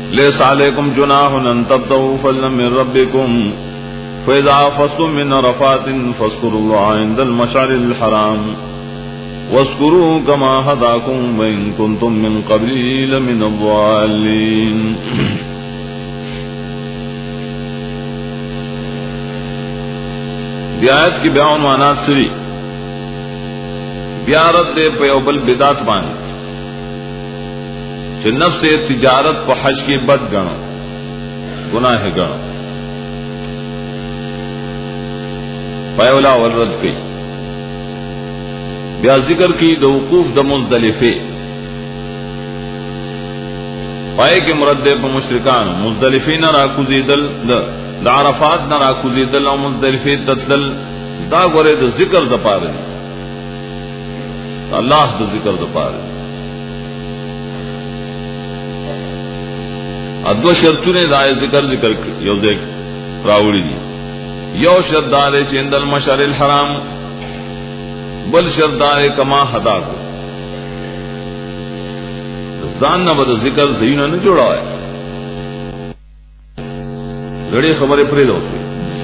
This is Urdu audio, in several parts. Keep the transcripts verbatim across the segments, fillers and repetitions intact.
ليس عليكم جناح أن تبتغوا فضلا من ربكم فإذا أفضتم من عرفات فاذكروا الله عند المشعر الحرام واذكروا كما هداكم وإن كنتم من قبله لمن الضالين. آیت کی بیان معنی سری بیارت دے پیوبل بدات بانی کہ نفس تجارت کو حج کی بد گنو گناہ گنو پیولا ورد کی بیا ذکر کی دو وقوف د مزدلفے پائے کے مردے پہ مشرکان مزدلفے نہ راکوزی دل دا عرفات نہ راکوزی دل او مزدلفے تتلل دا گورے دا ذکر دا پارے اللہ دا ذکر دا پارے ادو شرطوں نے دا ذکر ذکر یو دیکھ راوڑی دی یو شرط دارے چند المشعر الحرام بل شرط دارے کما حدا کو زان نہ بد ذکر زینہ نے جوڑا ہے لڑے خبریں پرے ہوتی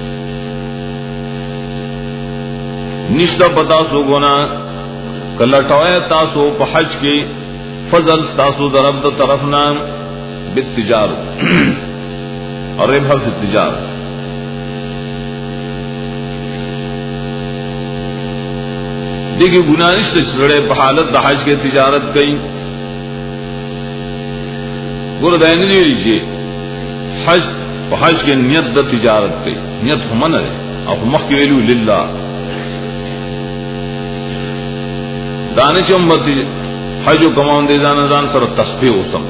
نشتا پتا سو گونا کلٹوائے تاسو پحج کی فضل تاسو درب دا طرف نام بالتجارت اور ربح فی التجارت دیکھیں گناہش لڑے بحالت دا حج کے تجارت کئی گرد اینی لیجیے حج حج کے نیت دا تجارت کئی نیت ہمن ہے اور مخی ویلو للہ دانے چمبتی حج و کماؤن دے جانا دان سر تصفیح ہو سم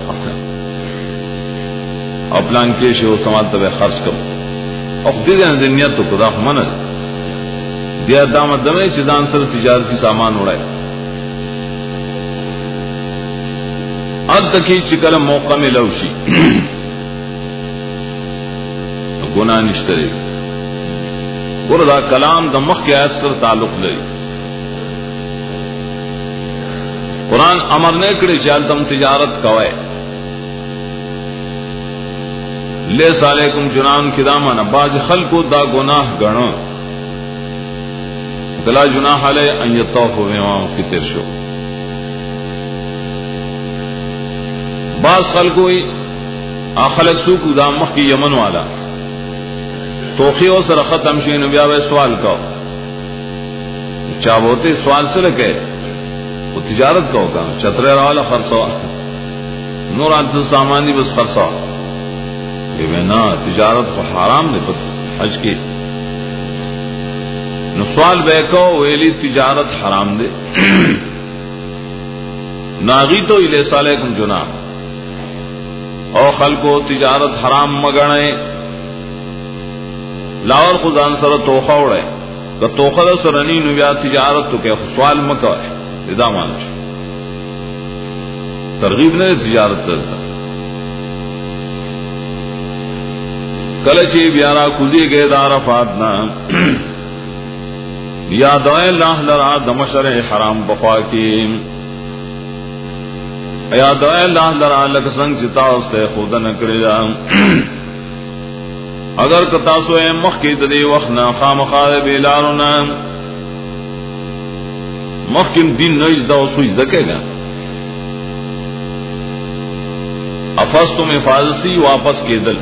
اور پلان کیشے ہو سمال تبے خرچ کم اور دے جانا دے نیت تو خدا ہمن ہے دیا دامت دمے چیزان سر تجارتی سامان اڑائے اب تکی چکل موقع میں لوشی گناہ نشترے گردا کلام دا مخ کی آیت سر تعلق لئی قرآن امر نے کڑے چال تم تجارت کوئے لیس علیکم جنان کی دامن باز خلقو دا گناہ گنو فلا جناح علی ان یطوفوا بہما کی ترشو بعض خلقوی آخلق سوکو دا مخ کی یمن والا توخیو سر ختم شین بیاوے سوال کو چاہوتے سوال سے لکے وہ تجارت کا ہوگا چترے والا خرصا نور آنت سامانی بس خرصا کہ نا تجارت کو حرام نے حج کی نسوال بے کو ویلی تجارت حرام دے ناغی تو الیس علیکم جناح او خلقو تجارت حرام مگنے لاور خدان سر توخہ اڑے کہ توخہ دا سرنی نویا تجارت تو کہ سوال مکہ ہے ادا مانش ترغیب نے تجارت کرتا کلچی بیارا کزی گئے دار فاتنا یا دعائے اللہ لرا دمشر حرام بخوا کی یا دعائے اللہ لرا لکسنگ چتا اس تے خود نکڑی جا اگر کتاسو اے مخی دلی وقنا خام خارب الارنا مخکم دین نویز دا سوئی زکے گا افستم حفاظتی واپس کے دل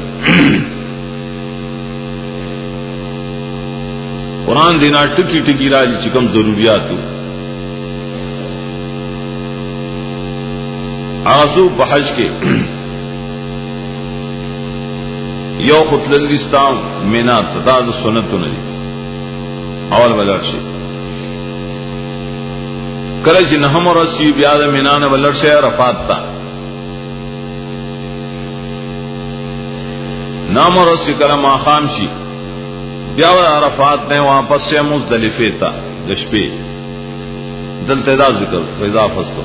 قرآن دینا ٹکی ٹکی راجی چکم ضروریاتو آسو پحج کے یو خطللستان مینات تتاد سنتو ندی اول بلرشی کلچ نہم رسی بیاد مینان بلرشی رفات تا نام رسی کلم آخام شی بیاود عرفات نے واپس سے مزدلفے تا دشپے دل تیدا ذکر فیضا فستو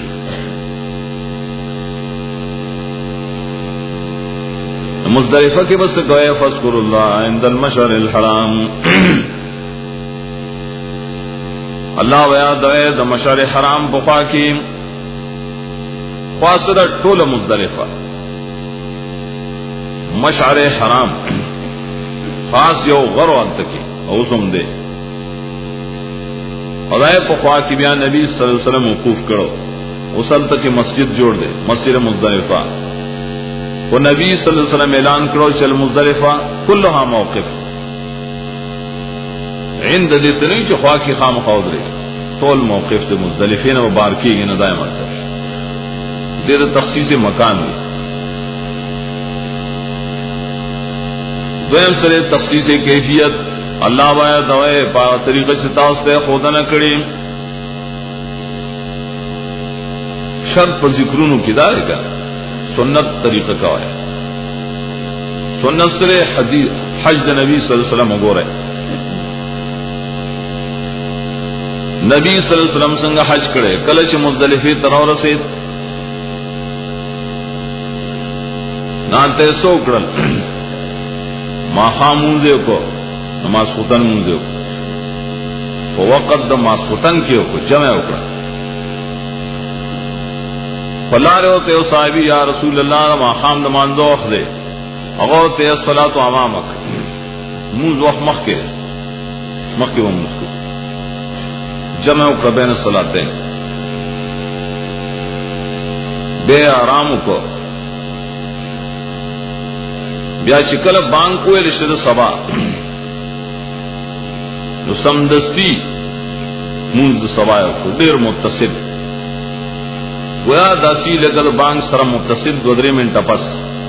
مزدلفہ کے بس گوئے فذکر اللہ عند المشعر الحرام اللہ ویا دوئے دا مشعر حرام بخوا کی خواصدہ ٹول مزدلفہ مشعر حرام خاص یو غرو انتکی اوسم دے خدای په خوا کې بیا نبی صلی الله علیه وسلم وقوف کړو وصل تک مسجد جوړ دے مسجد مزدلفہ وہ نبی صلی اللہ علیہ وسلم اعلان کرو چل مزدلفہ كلها موقف عند دې تنوی چې خوا کې خام خود لري ټول موقف د مزدلفین او بارکیږي نه دای مرته دې د تخصیص مکان دی دویم سره تخصیص کیفیت اللہ باید دوائے پا طریقہ سے تاستے خودہ نہ کری شرط پر ذکرونو کی دارے کا سنت طریقہ کا ہے سنت سرے حدیث حج دا نبی صلی اللہ علیہ وسلم گو رہے نبی صلی اللہ علیہ وسلم سنگا حج کرے کلچ مزدلفی ترور سے نانتے سو کرل ما خاموزے کو نماز خطن مونږ په وخت د نماز خطن کې او جمع وکړه فلاره ته او صاحب یا رسول الله ما خام د مانځو اخله هغه ته صلات او امامک مونږ وخت مخکې مخکې ومنځ جمع وکړه بین الصلاتین به آرام کو بیا چې کله بانګ کوی لشد سبا نو سمدستی منذ سوایو کو ډیر متصل گویا داسی لګل بانګ سره متصل دو درې منټه پس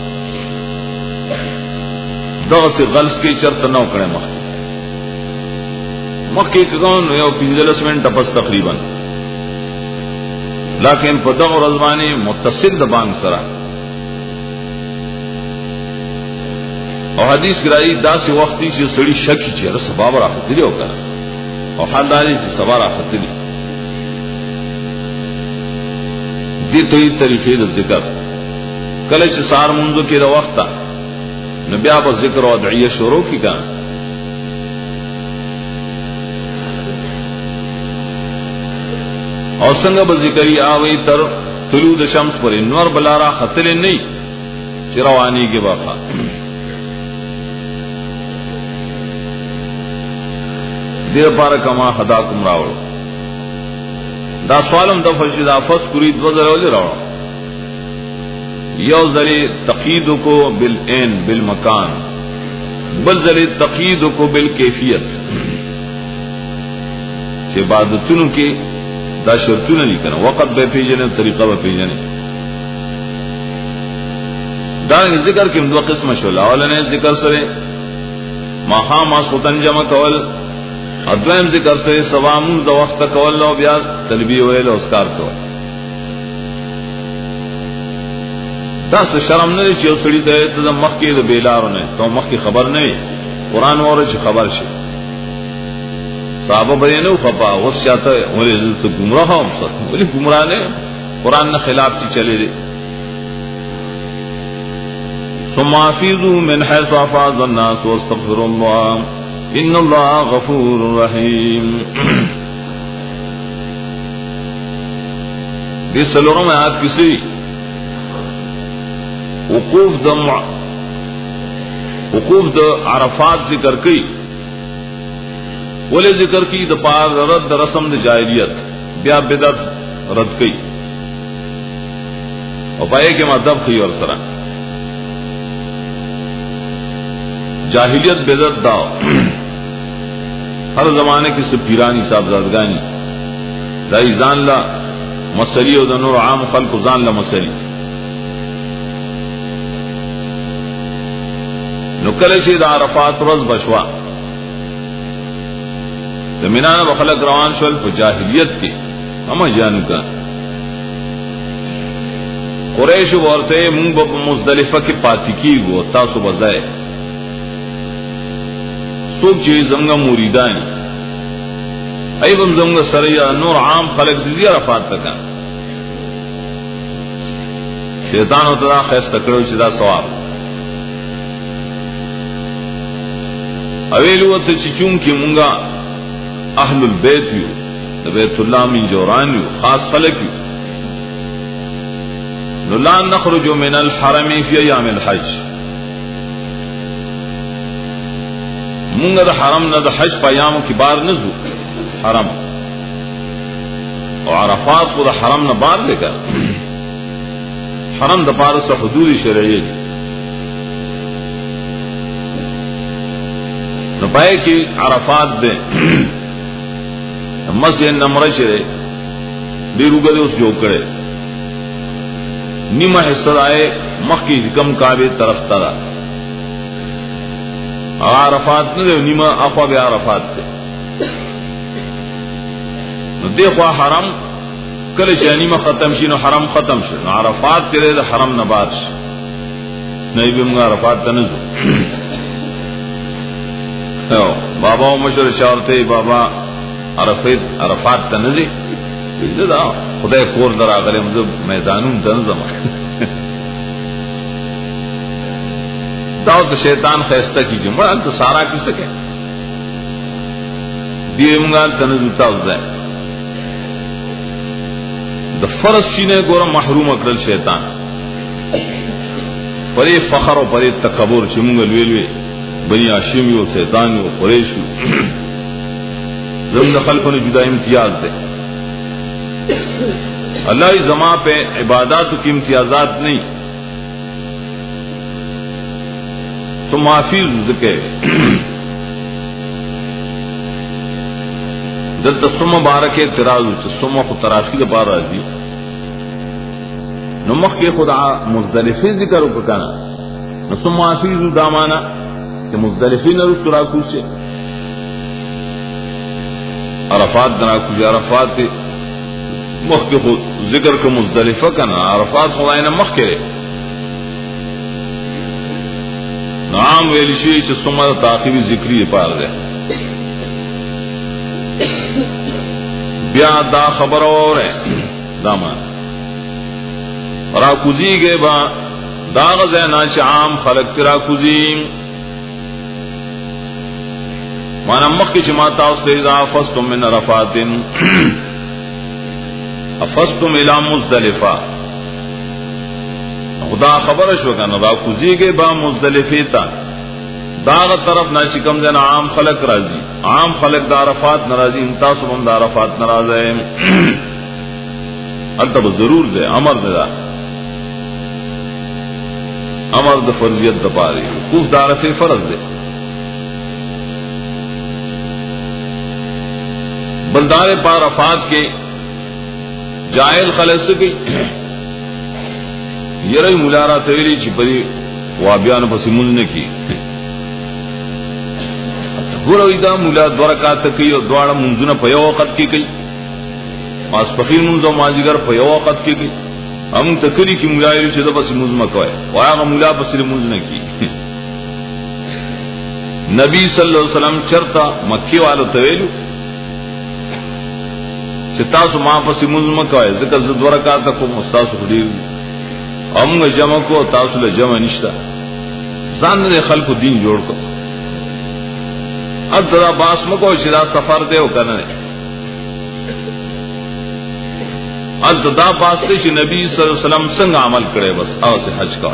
دغه څه غلس کې چرته نو کړه مخ مخکې کګون یو پنځلس منټه پس تقریبا لیکن په دغه ورځ متصل د بانګ سره او حدیث گرائی دا سی وقتی چې سړی شکی چې رس باب راختلی او کنه او حال داری چې سبا راختلی دې ته طریقې د ذکر کله چې سار منځو کې د وخت نو بیا په ذکر او ادعیه شروع کی کنه او څنګه به ذکرې آوي تر طلوع د شمس پر نور بلارا ختل نه چې رواني کې واخا دیر پارا کما خدا کم راوڑو دا سوالم دا فرشدہ فس کری دو ذراولی راوڑو یو ذری تقیدو کو بالعین بالمکان بل ذری تقیدو کو بالکیفیت چه عبادتونو کی دا شرطونه لی کنا وقت بے پیجنے طریقہ بے پیجنے دارنگی ذکر کم دو قسم شولا اولنے ذکر سرے ماخام آسخوتن جمع کول ادویم ذکر سے سوامون دا وقت کول لو بیا تلبیه ویل او اسکار کول دا څه شرم نه چې سړی ته ته مخکې د بیلارو نه ته مخکې خبر نه قرآن وره چې خبر شي صحابه به نه خپا اوس چاته ولې ته گمراه هم څه ولې گمراه نه قرآن نه خلاف چې چلے دي ثم افیضوا من حيث افاض الناس واستغفروا الله ان اللہ غفور رحیم دی سلورم آیات کسی وقوف دا وقوف دا عرفات ذکر کی ولی ذکر کی دا پار رد دا رسم دا جاہلیت بیا بدعت رد کی اور پائے کہ مذہب کی اور سرا جاہلیت بدعت دا ہر زمانے کی سب پیرانی صاحبزادگانی دائی زان لا مسلی او نور عام خلق زان لا مسلی نو کله شي د عرفات ورځ بشوا د مینانه بخلق روان شول په جاهلیت کې هم جانو کا قریش ورته مونږ په مزدلفه کې پاتې کیږو تاسو بځای څوک چې زموږ مریدان ایوم زموږ سره یا نور عام خلق دې عرفات تک شیطان او تدا خیس تکړو چې دا ثواب اویلو ته چې چون کې مونږه اهل البيت یو د بیت الله من جوران یو خاص خلق یو نو لا نخرج من الحرم فی ایام الحج مونږ د حرم نه د حج پیام کې بار نه زو حرم او عرفات کو د حرم نه بار لګا حرم د پاره څخه حدود شرعي نو پای کې عرفات ده مسجد نمره شره بیروګه اوس جوړ کړي نیمه حصہ آئے مخی کم کعبے طرف ترا عرفات نه نیمه اخوا به عرفات ته نو دغه حرم کله چې نیمه ختم شي نو حرم ختم شي نو عرفات تیرې د حرم نه بعد شي نه به موږ عرفات ته نه ځو نو بابا مشر شاورته بابا عرفات عرفات ته نه ځي دا خدای کور دراغله موږ میدانون تنظیم داو تو شیطان خیستا کی جمع تو سارا کی سکے دیئے منگا تنزلتا ہوتا ہے دا فرض چینے گورا محروم اکرل شیطان پرے فخر و پرے تکبر چی منگا لوے لوے بنی آشیمی و شیطانی و قریشو زمین خلقوں نے جدا امتیاز دے اللہ زمان پہ عبادات کی امتیازات نہیں تو معافی ذکر جب تسم مبارک اعتراض تسم کو تراشی کے پار راضی نمک کے خدا مزدلفی ذکر کنا نسم معافی دامانا کہ مزدلفی نہ تراکو سے عرفات نراکو سے عرفات مخ کے خود ذکر کو مزدلفہ کنا عرفات خدا نے مخ کے نام ویلی شوی چې څومره تعقیبی ذکری پار ده بیا دا خبر اوره دامان را کوزی گئے با دا غزینا چې عام خلق ترا کوزی مانا مخی چې ما تاسو ته اذا فستم من عرفات افستم الى مزدلفه خدا خبر شو کنه را کوزیږي با مزدلفه تا داغه طرف نه چې کوم ځای عام خلق راځي عام خلق د عرفات ناراضي تاسو هم د عرفات ناراضه البته ضرور ده امر ده امر د فرضیت د پاره کوف د عرفه فرض ده بلدار په عرفات کې جاهل خلص کی یره مولارا تویلی چې پری وابیان پسې مونږ نه کی ګورو دا مولا دوه رکعات کوي او دواړه مونږونه په یو وخت کې کوي ماسپخین مونږ او ماجیګر په یو وخت کې کوي هم تکری کی مولا یې چې دا پسې مونږ مکوي واغه مولا پسې مونږ نه کی نبی صلی الله علیه وسلم چرتا مکی والو تویلو چې تاسو ما پسې مونږ مکوي ځکه زه دوه رکعات کوم تاسو خډیر امغه جمع کو تاسو له جمع نشتا ځان دې خلکو دین جوړ کو اذرا باس مکو چې دا سفر دی او کنه اذدا باس چې نبی صلی الله علیه وسلم څنګه عمل کړي بس او سے حج کا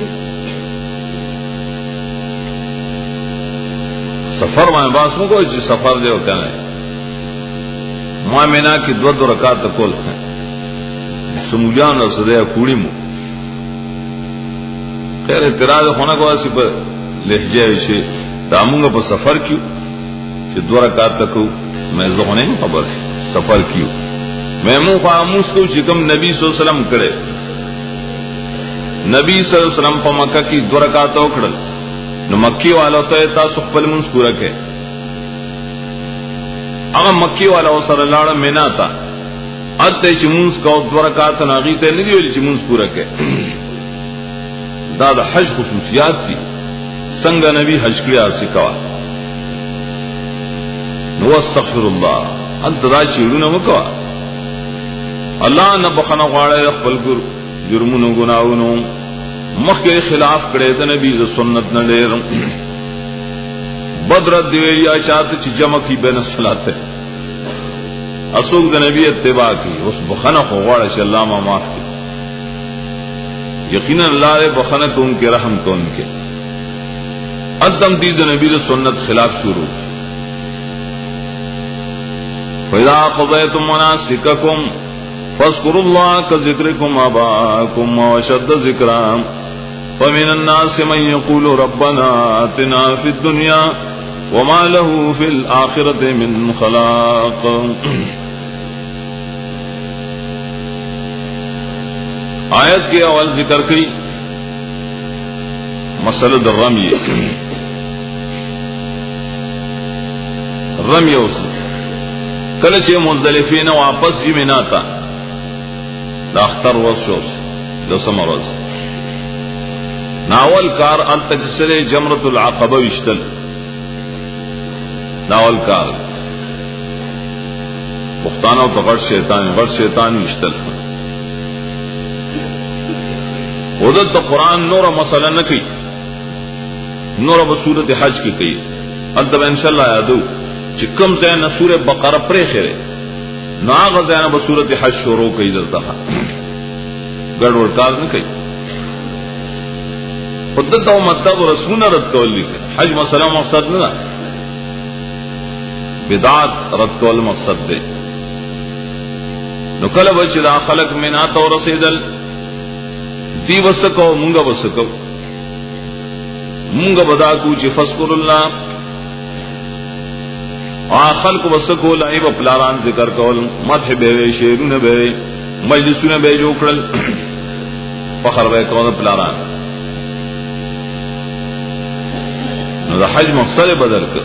سفر باندې باس مکو چې سفر دی او کنه ما مینا کې دو دو رکعات کول سموجان رسده کوړی مو خیر اعتراض ہونا کو اسی پر لہجے شي دامونگا پر سفر کیو چې دو رکعات تکو میں زغنے خبر سفر کیو میں مو خاموش کو چې کوم نبی صلی الله علیه وسلم کړي نبی صلی الله علیه وسلم په مکه کې دو رکعات وکړل نو مکی والو ته تاسو خپل منځ پورا کړئ هغه مکی والو سره لاړه مینا تا اته چې منځ کو دو رکعات نه غیته نه دی ویل چې منځ پورا کړئ دا د حج خصوصیات دي څنګه نبی حج کړی اسی کوا نو استغفر الله انت دا چیرونه وکوا الله نه بخنه غواړي خپل ګر جرمونو ګناونو مخکې خلاف کړي د نبی ز سنت نه ډېر بدر دی یا شات چې جمع کی بین الصلات اسوک د نبی اتباع کی اوس بخنه غواړي چې الله ما معاف کړي یقینا اللہ بخنہ کو ان کے رحم کو ان کے ادم دید نبی سنت خلاف شروع. فَإِذَا قَضَيْتُم مَّنَاسِكَكُمْ فَاذْكُرُوا اللَّهَ كَذِكْرِكُمْ آبَاءَكُمْ وَأَشَدَّ ذِكْرًا فَمِنَ النَّاسِ مَن يَقُولُ رَبَّنَا آتِنَا فِي الدُّنْيَا وَمَا لَهُ فِي الْآخِرَةِ مِن خَلَاقٍ. آیت کے اول ذکر کی مسئلہ در رمی رمی اس کلچ مزدلفین واپس جی میں نہ تھا دا اختر وشوس دسم روز ناول کار انتجسر جمرت العقبہ وشتل ناول کار بختانو تو غٹ شیطان غٹ شیطان وشتل ادھر تو قرآن نور مسئلہ نہ کی نور بصورت حج کی کئی ادب انشاءاللہ یادو چکم زین سورہ بقرہ پرے خیرے ناغ زین بصورت حج شروع کئی درتا گڑ ورکاز نہ کئی خدت و مطلب رسمون رد کولی حج مسئلہ مقصد نہ بدعات رد کول مقصد دے نو کل بچ دا خلق منات و رسیدل دی وسکو مونگا وسکو مونگا بدا کو چی فذکر اللہ آخل کو وسکو لعب پلاران ذکر کول مدح بیوے شیرون بیوے مجلسون بے جو کرل فخر بے کول پلاران نو دا حج مقصد بدل کر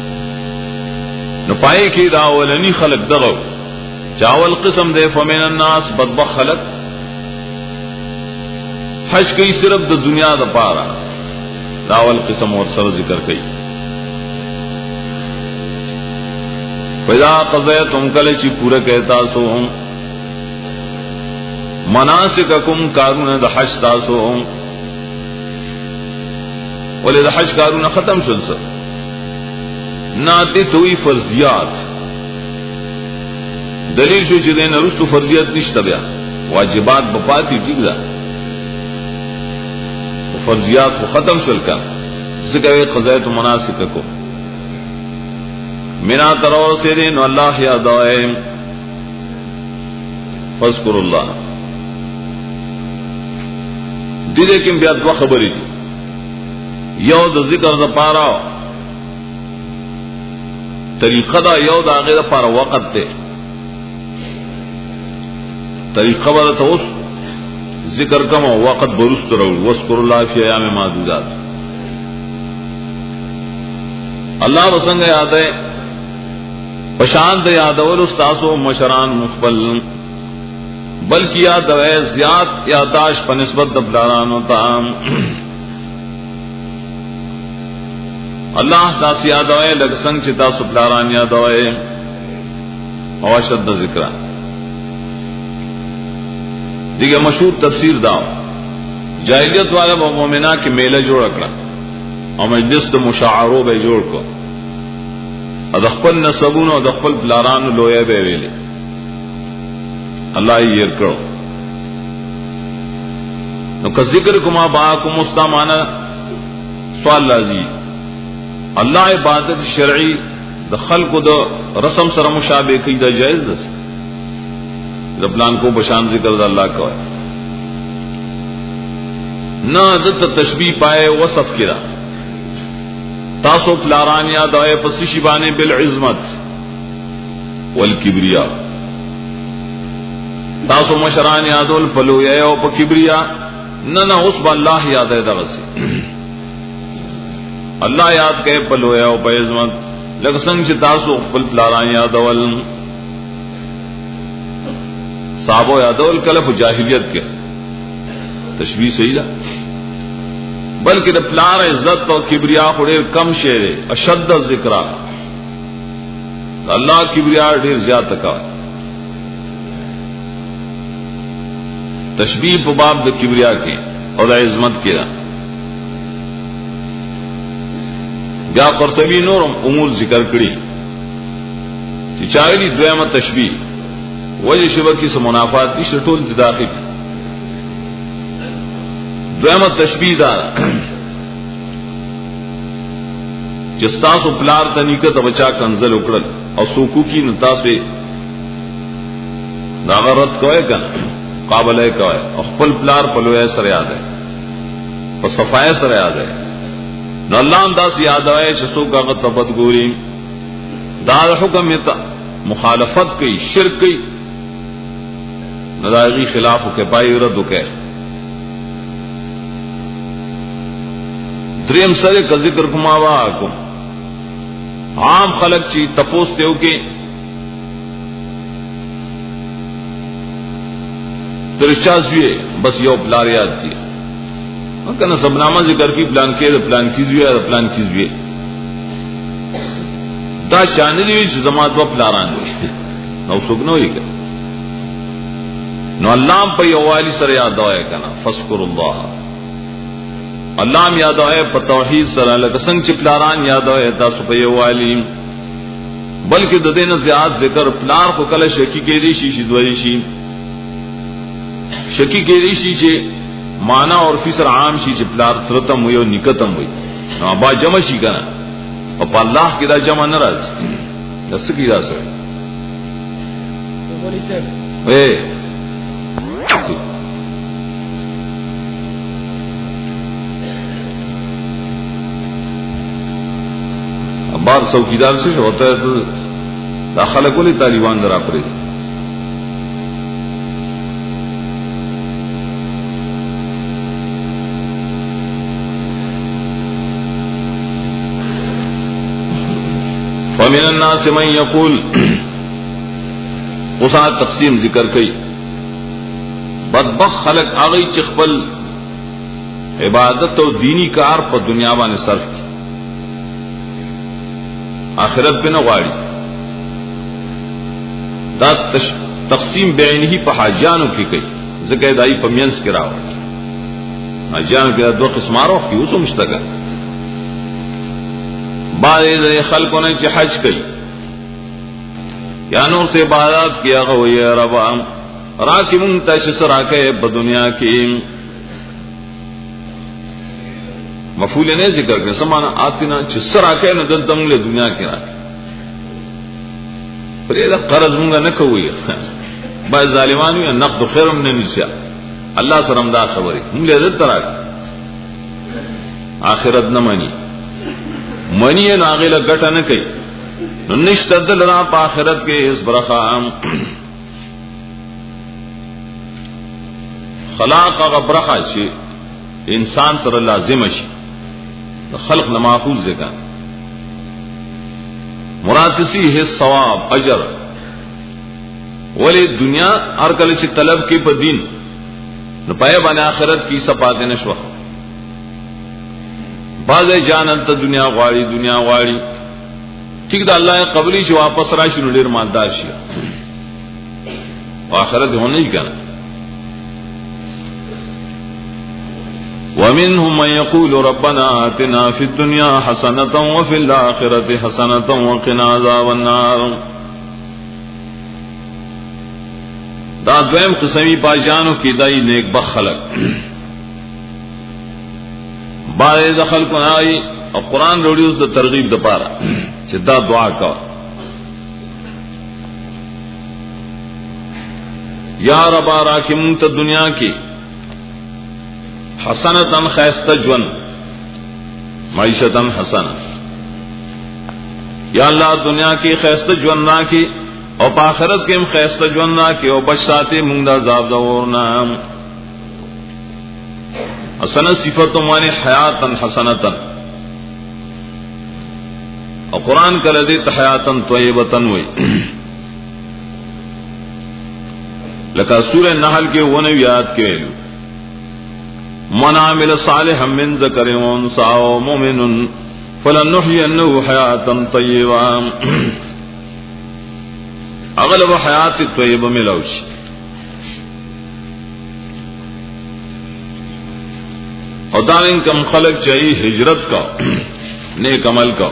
نو پائے کی دا اولنی خلق دغو چاول قسم دے فمن الناس بدبخ خلق حج کئی صرف دا دنیا دا پارا داول قسم اور سر ذکر کئی فَإِذَا قَضَيْتُمْ کلچی پورا کہتا سو ہوں مناسککم کارون دا حج تاسو ہوں ولی دا حج کارون ختم شل سر ناتی توی فرضیات دلیل شو چی دین رستو فرضیات نشتا بیا واجبات بپاتی ٹھیک دا فرضیات کو ختم شل کا ذکر قضیت مناسککم منا ترور سے دین اللہ یاد آئے فذکر اللہ دی لیکن بیاد و خبری دی یو دا ذکر دا پارا طریقہ دا یو دا آگے دا پارا وقت دے طریقہ با دا تا اس ذکر کم وقت برست رہو وذکر اللہ فی ایام معدودات اللہ بسنگ یاد ہے پشاند یادول استاسو مشران مخبل بلکہ یاد ہے زیاد یاداش پنسبت دبلاران ہوتا اللہ تاس یاد ہے لگ سنگ چتا سپلاران یاد ہے اوشد ذکر دیگه مشہور تفسیر داو جاہلیت والا مومنہ کے میلہ جوڑ اکڑا اور مجلس تو مشاعرو بے جوڑ کو ادخپل نسبون و دخپل پلاران لویا بے ویلے اللہ یہ کرو نو کا ذکر کما باکم مستامانا سوال لازی اللہ عبادت شرعی دخل کو دو رسم سر مشابہ کی دا جائز دس ربلان کو بشان ذکر دا اللہ کا ہے نہ دت تشبیہ پائے وصف کرا تاسو پلاران یاد آئے پس شبانے بالعظمت والکبریا تاسو مشران یادول پلو یا او پا کبریا نہ نہ اس با اللہ یاد ہے درسی اللہ یاد کہے پلو یا او پا عظمت لگ سنگ چھ تاسو پل پلاران یادول صحابو یادول کلف جاہلیت کے تشبیہ صحیح دا بلکہ دا پلار عزت اور کبریا خودیر کم شیرے اشد ذکرہ اللہ کبریا ڈیر زیادہ کا تشبیہ پا باب دا کبریا کے اور دا عظمت کے دا گیا قرطبی نور امور ذکر کری چاہیلی دویمہ تشبیہ وجہ شبکی سے منافات دی شٹول دی داخل دویمہ تشبیہ دارا چستاسو پلار تنیکت بچا کنزل اکڑل او سوکو کی نتاسوے داغرت کوئے کن قابلے کوئے او خپل پلار پلوئے سر یاد ہے پا صفائے سر یاد ہے نو اللہ انداز یاد آئے چسو کا غطبت گوری دار حکم یتا مخالفت کی شرک کی ندائغی خلاف کے پائی ردو کے دریم سرے کا ذکر کماوا آکم عام خلق چی تپوس تیو کے ترشاز بس یو پلار یاد کیا کہنا سبنامہ ذکر کی پلان کے پلان کی زویے پلان کی زویے دا شانی دی چھ زمات و پلاران دی نو سکنو ہی کہ نو اللہ پہ یوالی سر یاد آئے کنا فذکر اللہ اللہ یاد آئے پہ توحید سر لکہ سنگ چھ پلاران یاد آئے تاسو پہ یوالی بلکہ ددین زیاد ذکر پلار کو کل شکی کے ریشی شی دوریشی شکی کے ریشی چھ مانا اور فیسر عام شی چھ پلار ترتم ہوئی اور نکتم ہوئی نو با جمع شی کنا اور پا اللہ کی دا جمع نراز دست کی دا سر اے بار چوکیدار سے ہوتا ہے تو داخلہ کو لی طالبان در آپرے ومن الناس من یقول اسا تقسیم ذکر کئی بدبخ خلق آگئی چخبل عبادت و دینی کار پر دنیا بانے صرف کی آخرت پہ نہ غاڑی دا تقسیم بین ہی پہ حاجانو کی کئی ذکر دائی پہ مینس کی راوٹ حاجانو کی دو قسمارو کی اسو مشتگا بعد خلقوں نے کہ حج کئی یا نور سے عبادات کیا گئی ربا راکی منتشس راکے بدنیا کی مفعول نے ذکر کر سمانا آتنا چس راکے نہ دل تم لے دنیا کی راکے پر یہ قرض منگا نہ کوئی بعض ظالمان ہوئی نقد خیرم نے نسیا اللہ سرم دا خبری ہم لے دل تراک آخرت نہ منی منی ناغی لگٹا نہ کئی نشتدل را پا آخرت کے اس برخام خلاق اغا برخا چی انسان سر لازم شی خلق نماخوز ذکر مراتسی ہے ثواب اجر ولی دنیا ہر کل چی طلب کی پا دین نپائے بان آخرت کی سپاتے نشوہ بعض جانل تا دنیا غواری دنیا غواری ٹھیک دا اللہ قبلی چی واپس راشی نو دیر مالدار شی آخرت ہونے ہی کنا ومنهم من يقول ربنا آتنا في الدنيا حسنة وفي الآخرة حسنة وقنا عذاب النار دا دویم قسمی باجانو کی دائی نیک بخ خلق بارے دخل کو نائی اور قرآن روڑی اس دا ترغیب دا پارا چدا دعا کا یا ربا راکی منت دنیا کی حسنتاً خیست جون معیشتاً حسن یا اللہ دنیا کی خیست جون نا کی اور پاخرت کے خیست جون نا کی اور بچاتے منگدہ زاب دورنا حسن صفتوں مانے حیاتاً حسنتاً اور قرآن کا لدیت حیاتاً طیبتاً ہوئی لکہ سورہ نحل کے ونویات کے ویلو من عمل صالحا من ذکر و انثى ومؤمن فلنحيينه حیاتا طیبا اغلب حیات طیبہ ملوش اور دارن کم خلق چاہیے ہجرت کا نیک عمل کا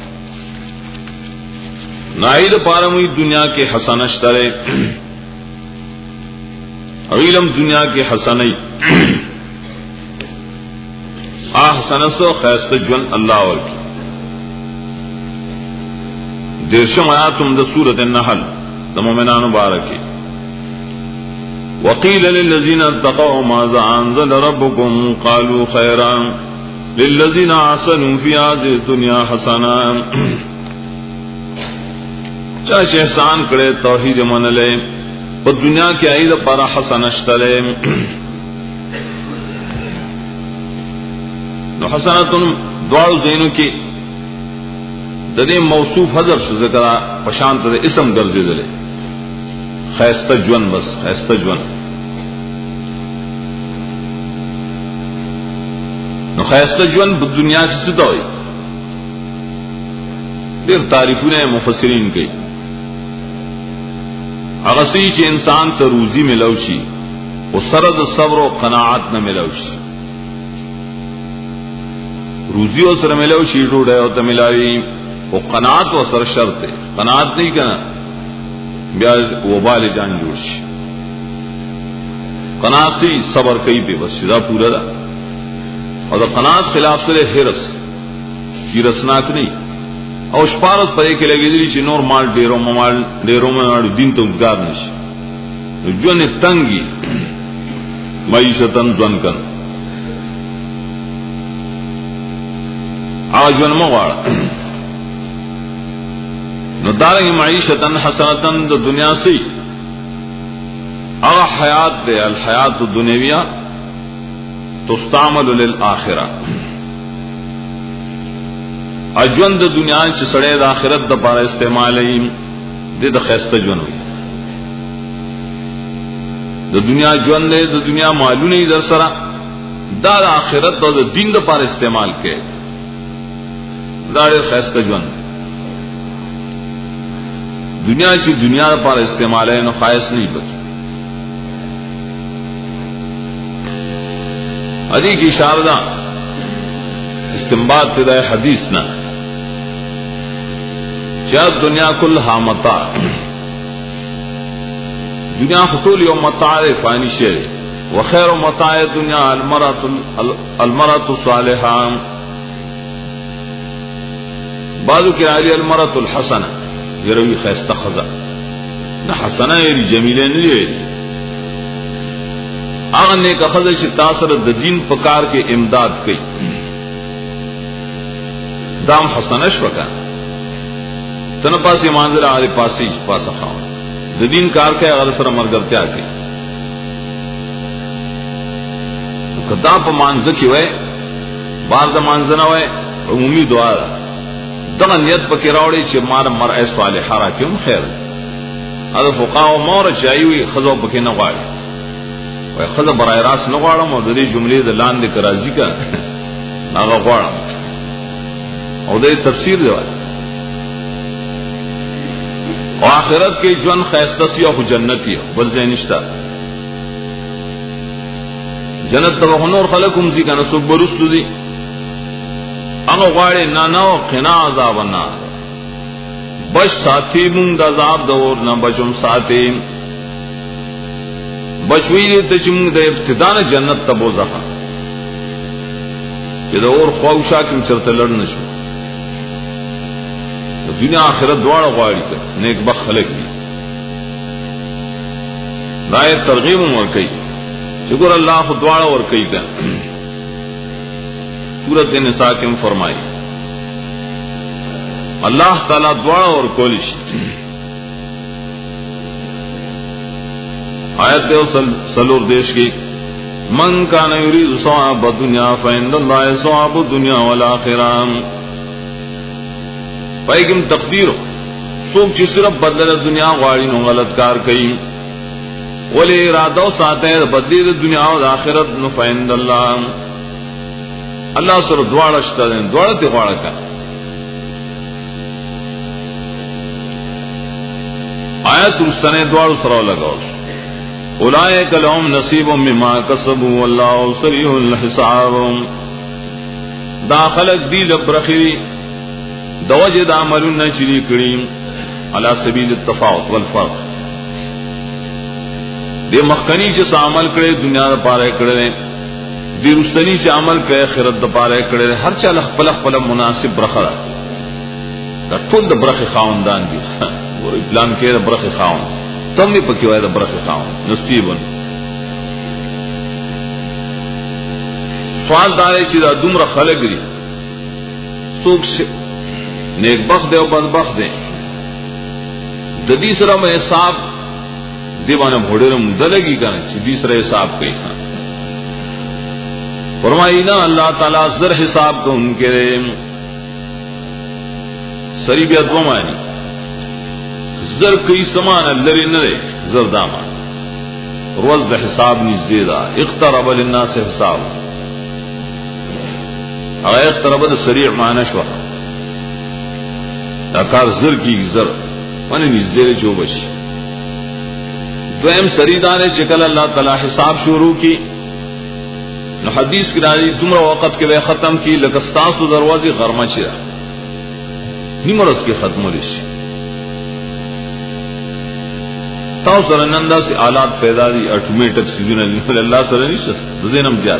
نائد پارموی دنیا کے حسنش ترے علم دنیا کے حسنی آحسن سو خیست جون اللہ اور کی دیرشم آیاتم دا سورة النحل دا مومنان مبارکی وقیل للذین اتقوا ماذا انزل ربکم قالوا خیرا للذین احسنوا فی هذه الدنیا حسنا چاچ احسان کرے توحید من لے پر دنیا کی عید پر حسن اشتلے نو حسنتن دوار زینو کی ددے موصوف حضر سے ذکر پشانت دے اسم گرزے دلے خیستہ جون بس خیستہ جون نو خیستہ جون دنیا کی ستا ہوئی دیر تعریفوں نے مفسرین کی اغسی چھ انسان تا روزی ملوشی و سرد صبر و قناعت نہ ملوشی روزی و سر ملوشی ڈوڑے و تا ملاوی وہ قناعت و سر شرط ہے قناعت نہیں کنا بیا وبال جان جوش قناعت سے صبر کئی پہ بس سیدھا پورا دا اور دا قناعت خلاف سے حرس حرسناک نہیں اور شپارت پر ایک لگے دلی چی نور مال ڈیرو مال ڈیرو میں دین تو گار نشی جو نے تنگی معیشتن زن کن آج ون مغاڑ نو دارنگی معیشتن حسنتن دا دنیا سی اغا حیات دے الحیات الدنیویہ تستعمل للآخرہ اجون دا دنیا چی سڑے دا آخرت دا پارا استعمال دے دا خیستہ جون ہوئی دا دنیا جون دے دا دنیا معلوم نہیں در سرا دا دا آخرت دا, دا دین دا پارا استعمال کے دا دے خیستہ جون دنیا چی دنیا دا پارا استعمال ہے نو خواہش نہیں بچ ادھی کی شاردہ استنباط پیدا حدیث نہ چاہت دنیا کل متاع دنیا خطول یوم متاع فانی شیر وخیر متاع دنیا المرأة الصالحہ بعضو کی علی المرأة الحسنہ یہ روی خیستہ خزا نہ حسنہ یہ جمیلے نہیں ہے آغا نیک خزا چی تاثر دین پکار کے امداد کی دام حسنش پکا تن پاسی منظر آدھے پاسی پاسا خواہ دین کار کے اگر سر مرگرتیا کی کدا پا مانزہ کی وے بار دا مانزہ نہ وے عمومی دعا دا دغا نیت پکی راوڑی چی مار مرعی صالحہ را کیوں خیر ادھا فقاو مورا چاہیوی خزو پکی نغاڑی وی خزو برای راس نغاڑم اور دری جملی دا لاندے کرازی کا ناغا غاڑم اور دے تفسیر دے والا اور آخرت کے جون خیستہ سی اور جنتی بلزے نشتا جنت تو نور خلقم سی کا نسوک برستو دی اگو غاڑے نانو قنا عذاب النار بش ساتھی مونگ دا عذاب دور نہ بچم ساتھی بچوئی دے تچمونگ دا ابتدان جنت تبو زخا کہ دا اور خواوشا کم چرتا لڑ نشو دنیا آخرت دوارا غاڑی کر نیک بخ خلق دی رائے ترغیب ورکی شکر اللہ خود دوارا ورکی کر سورت نساء کے فرمائی اللہ تعالی دوارا اور کولش آیت دیو سلور دیش کی من کان یرید ثواب الدنیا فعند اللہ ثواب الدنیا والآخرہ پیغم تقدیر سوک چی صرف بدل دنیا غاڑی نو غلط کار کئی ولی ارادو ساتے بدل دنیا و آخرت نو فعند اللہ اللہ سر دوارا شتا دیں دوارا تی غاڑا کا آیت رسنے دوارا سراؤ لگاؤ اولئک لهم نصیب مما کسبوا واللہ سریع الحساب داخلت دی لبرخی دوجہ دا عملون چلی کریم علی سبیل التفاوت والفرق دے مخکنی چس عمل کرے دنیا دا پارے کرے دی رستنی چ عمل کرے خیرت دا پارے کرے ہر چا لخ پلخ پلخ مناسب برخرا دا ټول د برخه خاوندان دي ور پلان کې د برخه خاوند تم می پکې وای د برخه خاوند نصیبن سوال دا چې دا دومره خلک دي څوک نیک بخت دی او بدبخت دی د دې سره مې حساب دیوانه بھوڑرم دلگی کنه چې دې سره حساب کوي فرماینا اللہ تعالی زر حساب کو ان کے سری بیا دو معنی زر کوي سمان لري نه زر داما روز د حساب نږدې ده اقترب للناس حساب هغه اقترب د سریع معنی شو دا کار زر کی زر باندې نږدې جو بشي دویم سریدان چې کله الله تعالی حساب شروع کی نو حدیث کی راځي تمره وخت کې به ختم کی لکه تاسو دروازه غرمه شي نیمرز کې ختم لشي تاسو سره نندا سي آلات پیدا دي اټومیټک سيزونه نه الله سره نشته زینم زیات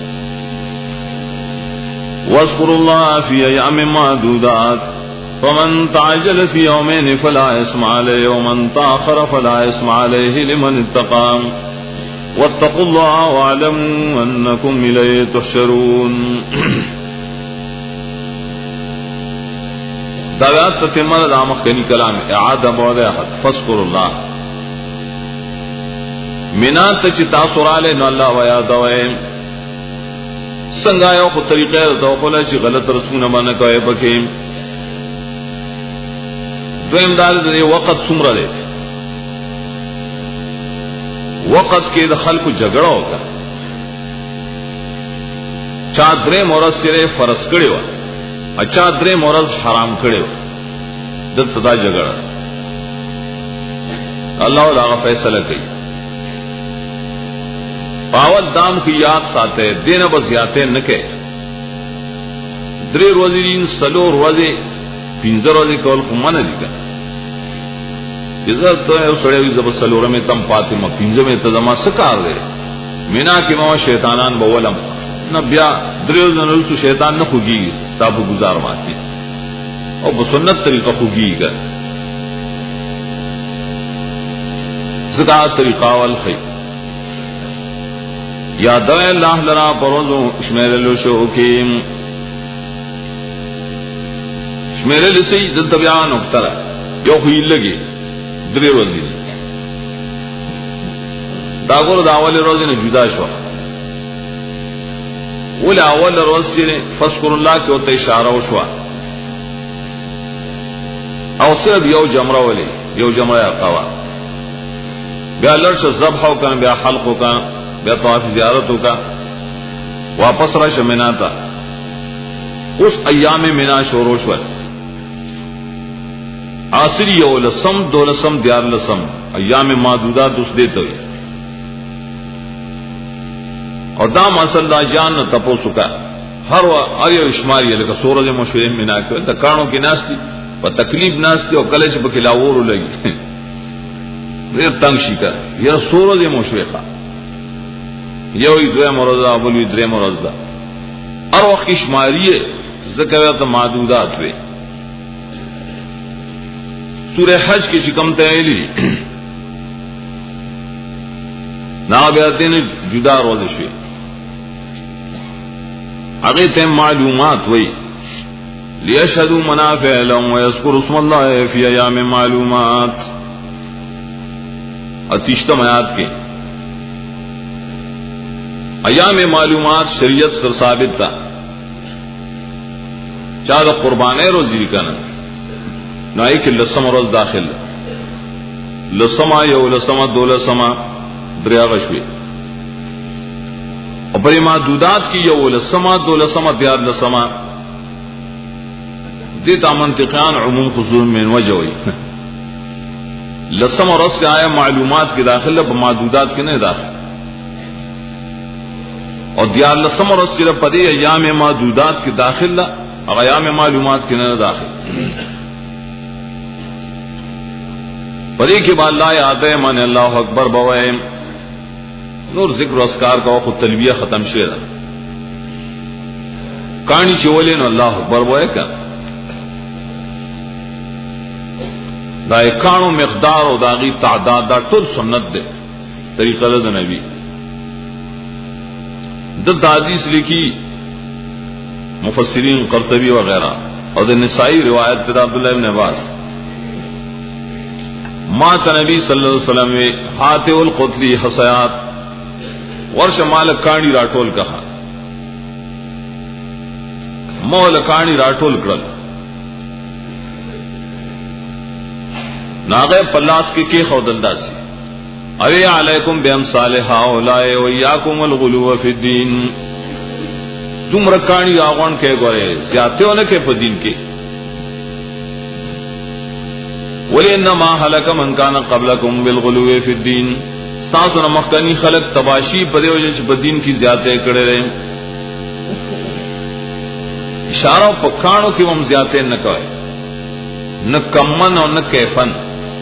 واذكر الله في ايام معدودات فمن تعجل في يومين فلا اسم عليه ومن تاخر فلا اسم عليه لمن اتقى واتقوا الله واعلموا انكم اليه تحشرون دعوات تتمه دامخ کنی کلام اعاده بعد احد فذكر الله منا ته تاسو را له نو الله ویا دوی څنګه یو په طریقې د خپل چې غلط رسونه باندې کوي پکې دویم دار د وخت څومره دی وقت کې د خلکو جګړه وکړه چا درې مورز سره فرض کړو اچا درې مورز حرام کړو د تدا جګړه الله تعالی فیصله کوي پاول دام کی یاد ساته دینه بزیاته نه کې درې ورځې دین سلو ورځې پنځه ورځې کول کوم نه دي عزت تو ہے سڑے ہوئی زبر سلورہ میں تم پاتی ما پینزہ میں تزما سکار دے مینا کی ماں شیطانان بولم نہ بیا دریو زنل تو شیطان نہ خوگی تاب گزار ماتی اور بسنت طریقہ خوگی گا زکاة طریقہ والخی یاد اللہ لرا پروزو شمیر لشو کیم شمیر لسی دل طبیعان اکترہ یو خویل لگی درې ورځې دا ګورو دا اول ورځ نه جدا شو ول اول ورځ چې فذكر الله کې او ته اشاره وشو او صرف یو جمره ولې یو جمره قوا بیا لرش ذبح او کان بیا حلق او کان بیا طواف زیارت او کا واپس را شمینا تا اس ایام مینا شروع شو آسری یو لسم دو لسم دیار لسم ایام معدودات اس دیتے ہوئے اور دام اصل دا جان تپو سکا ہر آئیو اشماری لکا سورج مشوریم میں ناکو دا کانوں کی ناستی و تکلیف ناستی اور کلش پکی لاورو لگی دیر تنگ شکا یہ سورج مشویخا یوی دوی مرزا بلوی دری مرزا ار وقت اشماری ذکرت معدودات وے سورہ حج کی چکم تیلی نا بیاتے نے جدا روز شوی اگے تے معلومات ہوئی لیشهدوا منافع لهم ويذكروا اسم الله في ايام معلومات اتشتم آیات کے ایام معلومات شریعت سر ثابت تھا چاہ قربانے روزی کا نا نائی کہ لسم روز داخل لسما یو لسما دو لسما دریا غشوی اور بری معدودات کی یو لسما دو لسما دیار لسما دیتا منطقان عموم خصوص میں وجہ ہوئی لسما رس سے آیا معلومات کی داخل معدودات کی نہیں داخل اور دیار لسما رس کی پدی ایام معدودات کی داخل اور ایام معلومات کی نہیں داخل پری کے بعد لا یاد ہے من اللہ اکبر بوائے نور ذکر و اذکار کا خود تلبیہ ختم شیرا کانی چولے نو اللہ اکبر بوائے کا دا اکانو مقدار او داغي تعداد دا ټول سنت ده طریقه ده نبی دلته حدیث لیکي مفسرین قرطبی وغیرہ اور د نسائی روایت ته عبداللہ ابن عباس ما ته نبی صلی الله علیه وسلم حاتل القتلی حسیات ورش مال کانی راټول کها مول کانی راټول کړل ناغه پلاس کې کې خودل داسي اوی علیکم بامثال هؤلاء ویاکم الغلو فی الدین تم رکانی آغان کے گورے زیادتے ہونے کے پا دین کے وَلِئِنَّمَا هَلَكَ مَنْ كَانَ قَبْلَكُمْ بِالْغُلُوِ فِي الدِّينِ سانسو نمختنی خلق تباشی پدے وجہ چھ پا دین کی زیادتے کڑے رہے اشارہ پکانوں کی وم زیادتے نکوئے نہ کمن اور نہ کیفن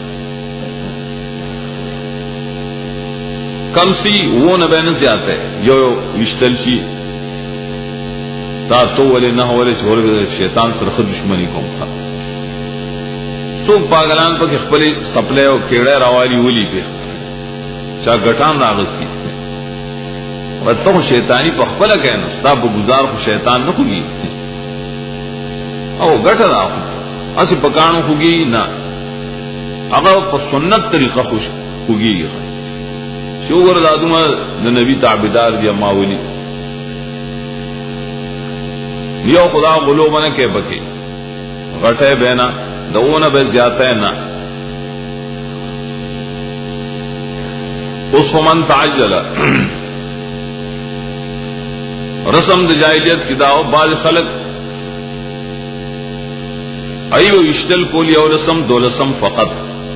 کم سی وہ نہ بین زیادتے یو وشتل شی تا تو ولې نه ولې چور شیطان سره خود دشمنی کوم خا څوک پاگلان په خپل سپلې او کېړه راوالي ولي په چا غټان راغسي ورته شیطانی په خپل کې نه ستا په گزار خو شیطان نه کوي او غټه راو اسی پکانو خوږي نه هغه په سنت طریقه خوش خوږي شو ورادوما د نبی تعبیدار دی ماولی یو خدا غلو بنے کے بکے غٹے بینا دون بے زیادہ نا اس من تعجل رسم د جاہلیت کی داو بعض خلق ایو اشتل کولی او رسم دو رسم فقط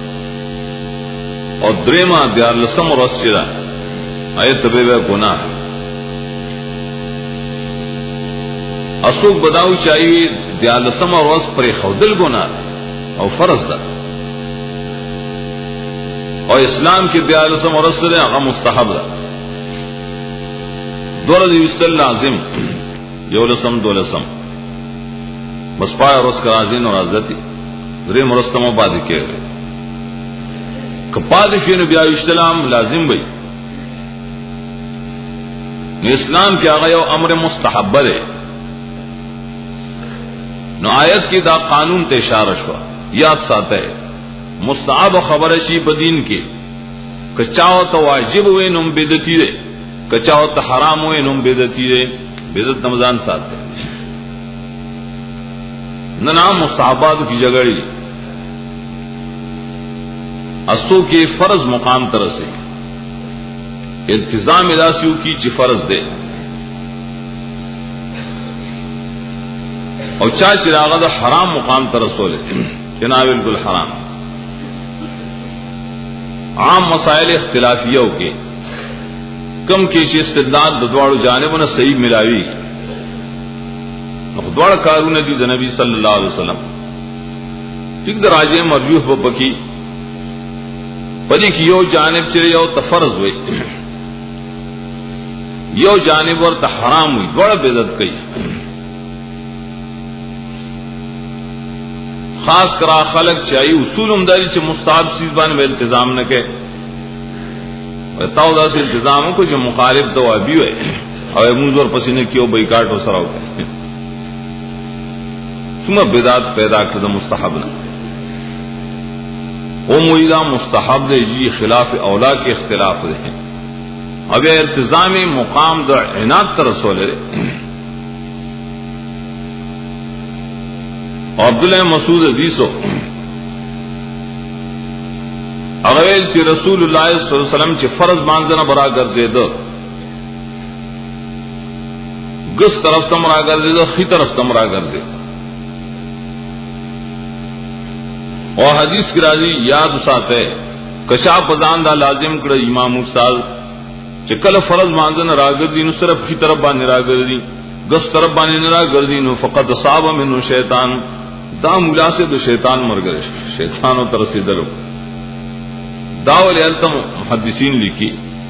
اور دریما دیار رسم اور رسیرہ ایت بے بے گناہ اسوک بداو چاہیے دیالسم اور روز پر خودل گناہ اور فرض دا اور اسلام کی دیالسم اور رسل اغا مستحب دا دولت یوستل لازم یولسم دولسم بس پایا روز کرازین اور عزتی دریم رستم و بادی کے گئے کپادی فین بیا یوستلام لازم بھئی اسلام کی آغا یو امر مستحب دے نو آیت کی دا قانون تے اشارہ شوا یاد ساتا ہے مستحب خبر شی بدین کے کچاو تا واجب ہوئے نم بدتی دے کچاو تا حرام ہوئے نم بدتی دے بدت نمزان ساتے ننام مستحبات کی جگڑی اسو کے فرض مقام ترسے التزام اداسیو کی چی فرض دے اور چا چراغ دا حرام مقام ترسولے جنا بالکل حرام عام مسائل اختلافیوں کے کم کی چیز استدلال دوڑ جانب نہ صحیح ملاوی دوڑ کارون دی نبی صلی اللہ علیہ وسلم ٹھیک در راجے مرجوح و بکی پدی کی یو جانب چرے یو تفرض ہوئی یو جانب اور تحرام ہوئی دوڑ بیدت کئی خاص کرا خلق چاہیے اصول امداری چ مستحب سیزبان میں التزام نہ کہ بتاؤ دا سے التزام کو جو مخالف تو ابھی ہے اور منظور پسینے کیوں بائیکاٹ ہو سراو ثم بدعت پیدا کر مستحب نہ او مویدہ مستحب دے جی خلاف اولا کے اختلاف دے اب التزام مقام دا عناد ترسول ہے عبداللہ مسعود حدیثو اغویل چی رسول اللہ صلی اللہ علیہ وسلم چی فرض مانزنا برا گرزے دو گس طرف تمرا گرزے دو خی طرف تمرا گرزے اور حدیث کی راضی یاد ساتے کشا پزان دا لازم کر امام استاد چی کل فرض مانزنا را گرزی نو صرف خی طرف بانی را گرزی گس طرف بانی نرا گرزی نو فقط صحابہ منو شیطان دا مولا سے دو شیطان مر گئے شیطانوں طرف سے درو داول التم محدثین لکھی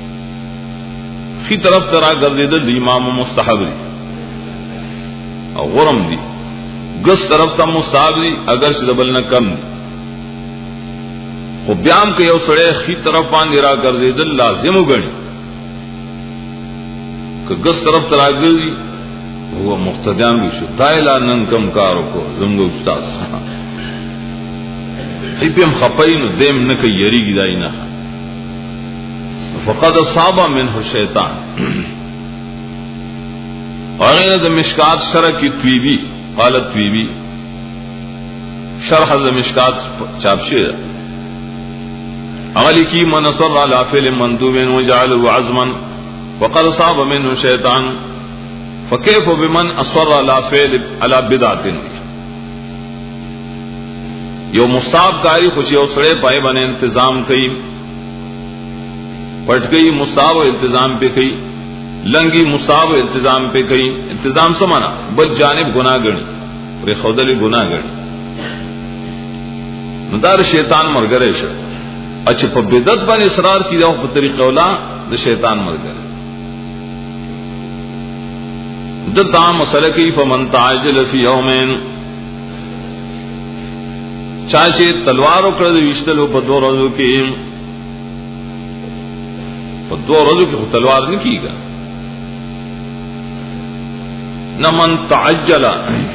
خی طرف ترا گردے دل امام مستحب دی اور غرم دی گس طرف تا مستحب دی اگر سے دبل نہ کم دی خو بیام کې یو سړی خي طرف باندې را ګرځیدل لازم وګڼي که ګس طرف ته راګرځي هو مقتدیان وي شو تایلا نن کم کارو کو زموږ استاد ایپم خپاینو دیم نه کوي یریږي داینه فقد صاب منه الشیطان اورنه د مشکات شرح کی تویبی قالت تویبی شرح د مشکات چاپشه عملی کی من اصر على فعل مندوب وجعله عزما وقد صاب منه الشیطان فكيف بمن اصر على فعل على بدعه یو مصاب کاری خوش یو سړی پای باندې انتظام کوي پټ گئی مصاب التزام پہ کئی لنگی مصاب التزام پہ کئی التزام سمانا بل جانب گناہ گنی اور خودلی گناہ گنی ندار شیطان مرگرے شد اچھا پا بدت بان اصرار کی جاؤ پا طریق اولا دا شیطان مرگرے دتا مسئلہ کی فمن تعجل فی یومین چاچے تلوار اکڑا دا وشتلو پا دو روزو کی دو روزوں کی تلوار نہیں کی گا نہ من تعجل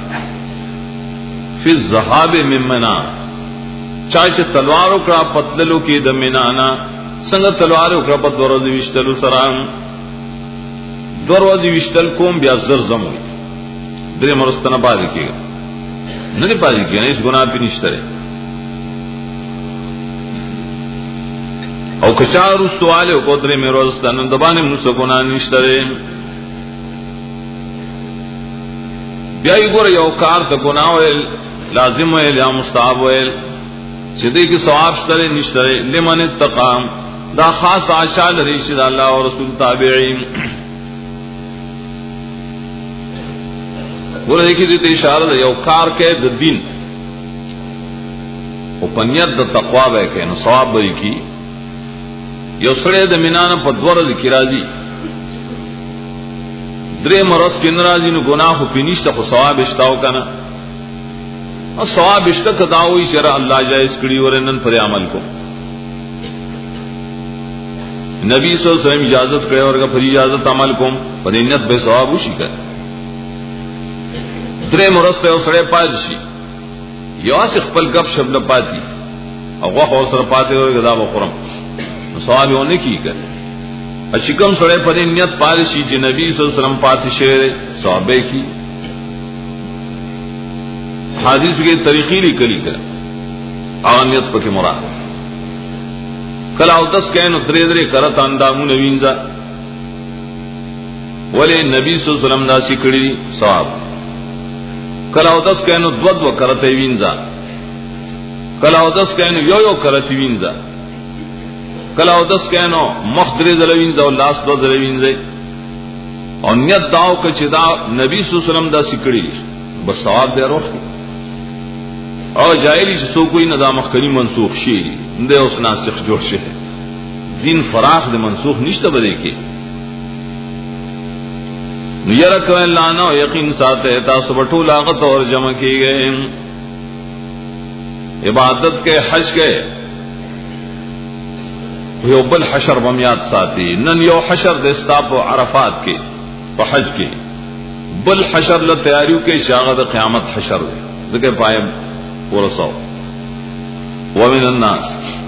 فی الذهاب من منا چاچے تلوار اکڑا پتللو کی د منانا سنگ تلوار اکڑا پت دو روزی وشتلو سرام دو روزی وشتل کوم بیا زرزم ہوئی درے مرستنا پادی کی گا نہیں پادی کی گا اس گناہ پی نشترے او کچار استواله او کوتره مې روزستان دبانې منسو ګنا نشته بیا یې ګور یو کار د ګنا ویل لازم ویل یا مستحب ویل چې دې کې ثواب شته نشته لمن اتقام دا خاص عاشا لري چې الله او رسول تابعین ګور دې کې دې اشاره ده یو کار کې د دین او پنیت د تقوا به کې نو ثواب به کی یو سړی د مینان په دوره ذکر راځي درې مرز کې ناراضي نو ګناه خو پینشته خو ثواب اشتاو کنه او ثواب اشته کداوي شرع الله جایز کړی ورنن پر عمل کو نبی صلی الله علیه وسلم اجازت کړی ورګه پر اجازت عمل کوم پر نیت به ثواب وشي کړه درې مرز ته سړی پات شي یو څه خپل غب شپ نه پاتې او هغه سره پاتې ورګه دا وقرم ثواب یې نه کیږي اچ کوم سره په نیت پالشي چې نبی صلی الله علیه وسلم پاتې شه ثواب کی حدیث کې طریقې لیکلي کړه او نیت پکې مراد کله او داس کینو درې درې کرت اندامونه وینځه ولې نبی صلی الله علیه وسلم دا سکړي ثواب کله او داس کینو دو دو کرت وینځه کله او داس کینو یو یو کرت وینځه کله او داس کینو مخ درې زلوینځه او لاس دو زلوینځه او نیت داو ک چې دا نبی صلی الله علیه وسلم دا سکړي بس ثواب دی روح او جاهلی چې سو کوئی نظام مخکنی منسوخ شي نده اوس ناسخ جوړ شي دین فراخ د منسوخ نشته بده کې نو یره کوي لانا او یقین ساته تاسو بټو لاغت اور جمع کیږي عبادت کے حج کے یو بل حشر بمیات ساتي نن یو حشر د استاپ عرفات کې په حج کې بل حشر له تیاریو کې شاغه د قیامت حشر ځکه پایم ورسو ومن الناس